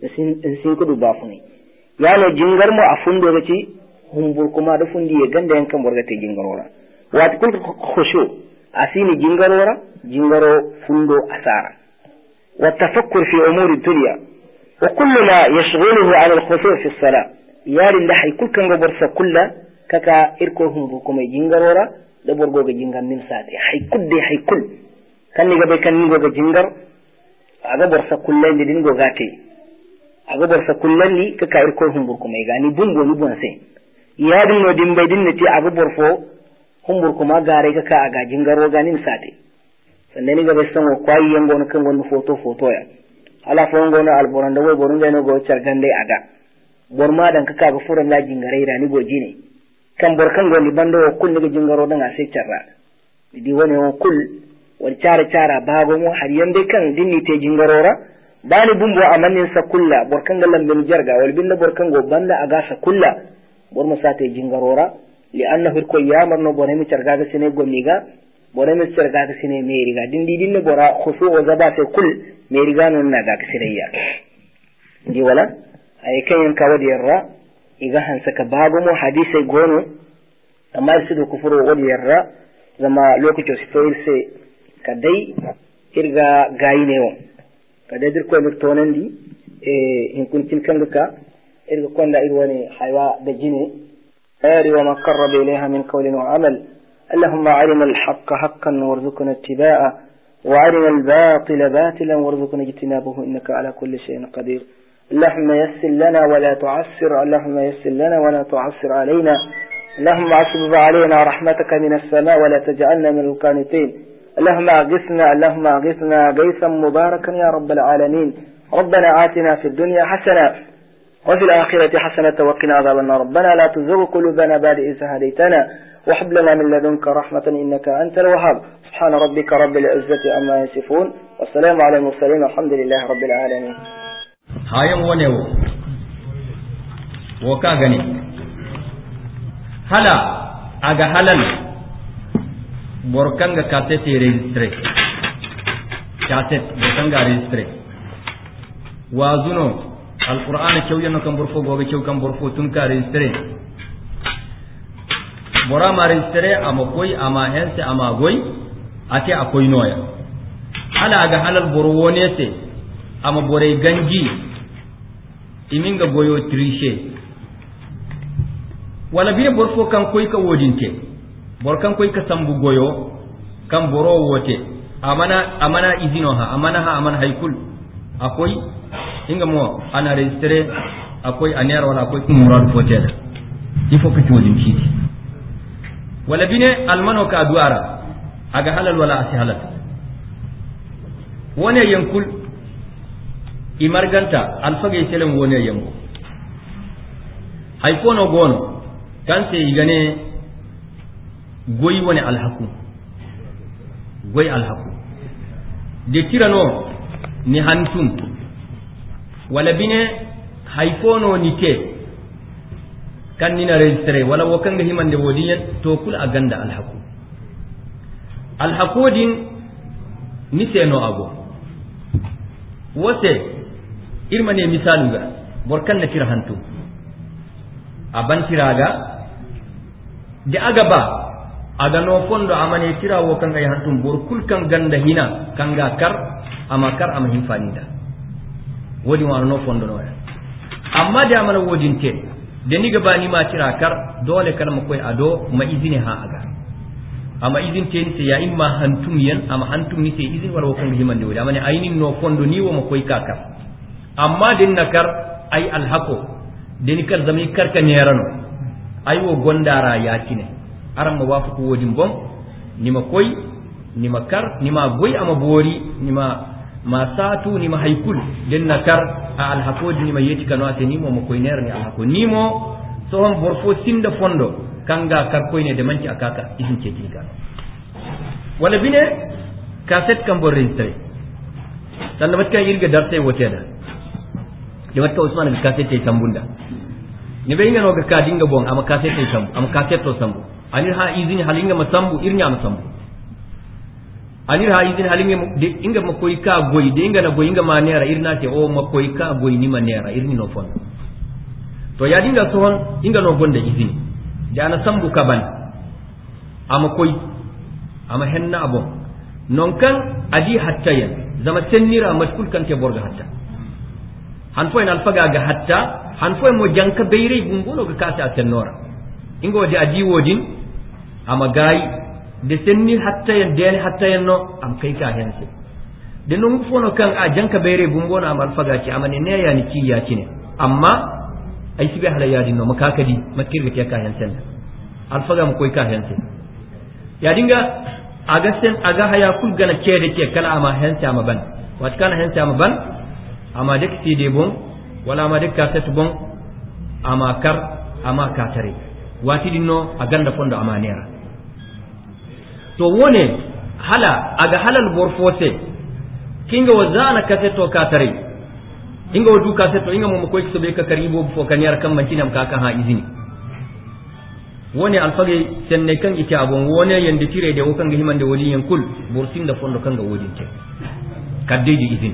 سين كدو بافوني يعني جنغار مو افندو غتي humbur kuma da fundi ya ganda yankan borgate jingarora wat kun khushu asini jingaro fundo asara wa tafakkur fi umuri dunya wa kullu ma yashghaluhu ala al-khushu' fi as-salah yari lahi kul kan goborsa kulla kaka irko humbur kuma jingarora da borgo ga jingan nin sati hay kul kan ni ga be kan ni go ga jingar aga borsa kullan ni din go gate aga borsa kullan ni kaka irko humbur kuma ga ni bumbo ni bonse yadin no dimbe dinne ti aga borfo humbur kuma gare ka aga jingaro ganin sate sanne ni gabe sango kwayi yango no kan gonno foto ya ala fo ngono alboranda wo borun gano go chargande aga borma dan ka ga furan la jingare da ni goji ne kan borkan goni bando kul ni jingaro dan a sai charra di woni on kul wal cara bago mo har yande kan dinni te jingarora bani bumbo amannin sa kulla borkan galan bin jarga wal bin borkan go banda aga sa kulla borma sate jingarora li'annahu ko yamarno bonemi chargaga sine golliga bonemi chargaga sine meriga dindi dinne bora khusu wa zabate kul meriga non naga kisiriya ndi wala ay kayen kawadi yarra iga hansaka babu mu hadisi gono amma su kufuru wadi yarra zama lokaci su to irse kadai irga gayine won kadai dir ko mirtonandi in kuntin kanga إذا كنا إرواني حيواء بجني آري وما قرب إليها من قول وعمل اللهم أرنا الحق حقا وارزقنا اتباعه وأرنا الباطل باطلا وارزقنا اجتنابه إنك على كل شيء قدير اللهم يسر لنا ولا تعسر اللهم يسر لنا ولا تعسر علينا اللهم أصبب علينا رحمتك من السماء ولا تجعلنا من القانطين اللهم أغثنا غيثا مباركا يا رب العالمين ربنا آتنا في الدنيا حسنة وفي الآخرة حسنة وقنا عذاب النار ربنا لا تزغ قلوبنا بعد إذ هديتنا وهب لنا من لدنك رحمة إنك أنت الوهاب سبحان ربك رب العزة عما يصفون والسلام على المرسلين والحمد لله رب العالمين hayan wanewo wo ka gani hala aga halal borkanga cassette registre borkanga registre wazuno القرآن شو ينو كم برفو غوبي شو كم برفو تنكا ريستري برا ما ريستري أما كوي أما هنس أما غوي أتي أكوي نويا على أجا على البروونيسي أما بري غنجي إمينغا غويو تريشي ولا بيه برفو كم كوي كودينتي بور كم كوي كسامبو غويو كم برو ووتي أمانا إزينوها أمانا هايكول أكوي inga mo ana registre akwai aniyar wala akwai murad fotel il faut que tu wajin ci wala bine almano ka duara aga halal wala asi halal wone yankul imarganta alfage selen wone yango hay kono gono kan se igane goyi woni alhaku de tirano ni hantum wala bine haifono nite kan nina registre wala wakanga himande wodiyen to kul aganda alhaqudin ni seno ago wote irmane misaluga borkan na tirahantu aban tiraga de agaba aga no fondo amane tirawo kanga yahantum bor kul kan ganda hina kanga kar ama hinfaninda wodi no fondo no amma da amana wodin te da ni gaba ni ma tira kar dole kar mu koy ado ma izini ha aga ama izin ten se ya imma hantum yan ama hantum ni se izin wala ko himande wala amane aynin no fondo ni wo makoy kaka amma den nakar ay alhaqo den kar zami karka nerano ay wo gondara yakine aram ma wafu ko wodin bon ni makoy ni makar ni ma goy ama bori ni ma satu ni ma haykul den nakar alhaqo ni ma yeti kano ate ni mo makoy ner ni alhaqo ni mo so hon borfo sinda fondo kanga kar koyne de manci akaka izin ce kika wala bine cassette kan bo registré dan da matka yirga darte wote da de matka usman ga cassette tay tambunda ne be ngano ga ka dinga bon ama cassette tay sambu ama cassette to sambu anir ha izini halinga masambu irnya masambu anir ha izini halinga de inga makoy ka goy de inga na goy inga manera irna te o makoy ka goy ni manera irni no fon to ya dinga sohon inga no gonde izini da ana sambu kaban ama koy ama henna abo non kan adi hatta yan zama tennira matkul kan ke borga hatta han fo en alfaga ga hatta han fo mo janka beyre gumbono ga kasa tennora ingo de adi wodin ama gayi de tenni hatta yan de hatta yan no am kai ka hense de non fono kan a janka beyre gumbono am alfaga ci amane ne ya ni ci ya ci ne amma ay sibe hala yadi no makakadi makirga ke ka hensen alfaga mu koy ka hensen ya dinga aga haya kul gana cede ke kala ama hensa ama ban wat kana hensa ama ban ama dek ti de bon wala ama dek ka set bon ama kar ama katare wati dinno aganda fondo ama nera to wone hala aga halal borfose kinga wazana kaseto katare inga wadu kaseto inga mo koy so be ka karibo fo kanyar kam mancinam ka ha izini woni alfage senne kan ite abon wone yande tire de wokan ga himande wodi yan kul bursin da fondo kan ga wodi ce kaddeji izin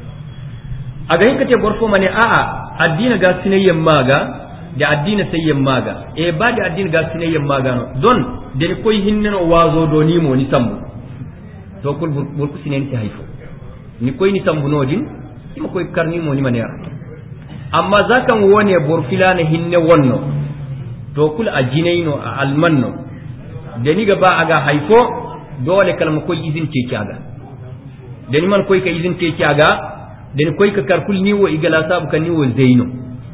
aga hinkate borfo mane a addina ga sinayyan maga da addina sayyan maga e ba da addina ga sinayyan maga no don de koy hinneno wazo do ni mo ni sambu to kul burku sinen ti hayfo ni koy ni sambu nodin ima koy karni mo ni manera amma zakan wone borfilana hinne wonno to kul a jinaino a almanno da ni gaba aga haifo dole kalma koy izin ce kiaga da ni man koy ka izin ce kiaga da ni koy ka karkul ni wo igala sabu kan ni wo zaino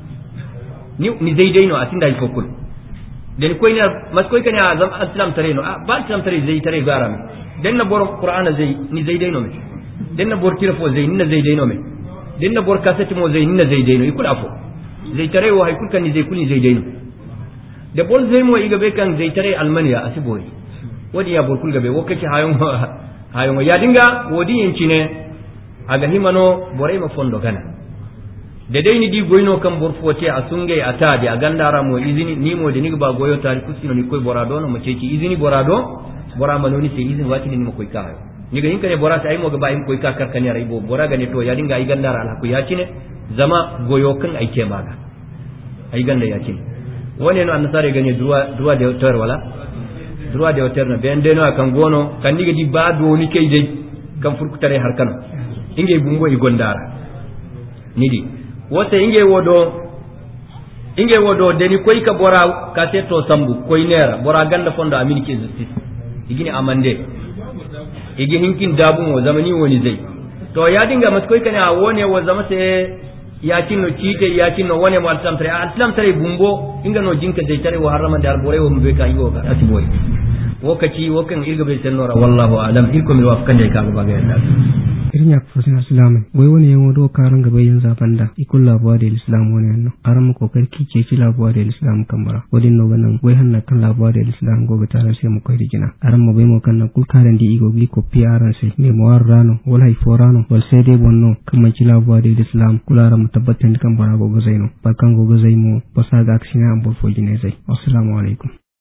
ni zaidaino a tinda haifo kul da ni koy ne mas koy kan ya zam islam tare no ba islam tare zai tare garami dan na bor qur'ana zai ni zaidaino me dan na bor tirafo zai ni zaidaino me dan na bor kasati mo zai ni zaidaino ikul afo zai tare wo haikul kan ni zai kul ni zaidaino da bol zai mo iga be kan zai tare almaniya asibori wodi ya bolkul gabe wokaci hayon ya dinga wodi yanci ne aga himano borai ma fondo gana da dai ni di goyno kan borfote a sungai ata da gandara mo izini ni mo da ni ba goyo tari kusino ni koy borado no mo ceci izini borado bora manoni sai izini wati ni mo koy ka ni ga hinka ne bora sai mo ga ba in koy ka karkani rai bo bora ga ne to ya dinga ai gandara ala ku ya cine zama goyo kan ai ke maga ai ganda ya cine woni no annasare gani duwa de hotel wala duwa de hotel no ben de no kan gono kan diga di ba do ni kay dai kan furkutare har kano inge bungo i gondara nidi wote inge wodo de ni koy ka bora ka teto sambu koy nera bora ganda fondo amini ke justice igini amande igini hinkin dabu mo zamani woni zai to ya dinga mas koy kana wone wo zama sai yakin no cite yakin no wone mo al-islam tare bumbo inga no jinka dai tare wa harama dar bore wo mbe ka yiwo ka asiboy wokaci wokan irga be senora wallahu alam irko mi wafkan dai ka ba ga yalla irin ya fusin islam wai wani yawo do karan gaba yin zabanda ikul labuwa da islam wani no aran ko karki ce ci labuwa da islam kamara wadin no ganan wai hanna kan labuwa da islam gobe tare sai mu kai rigina aran mo bai mo kan kul karan di igo gli ko piaran sai me mo warrano wal hay forano wal sai dai bonno kuma ci labuwa da islam kulara mu tabbatan kan bara gobe zaino barkan gobe zaimo basa ga aksina an bo fo gine zai assalamu alaikum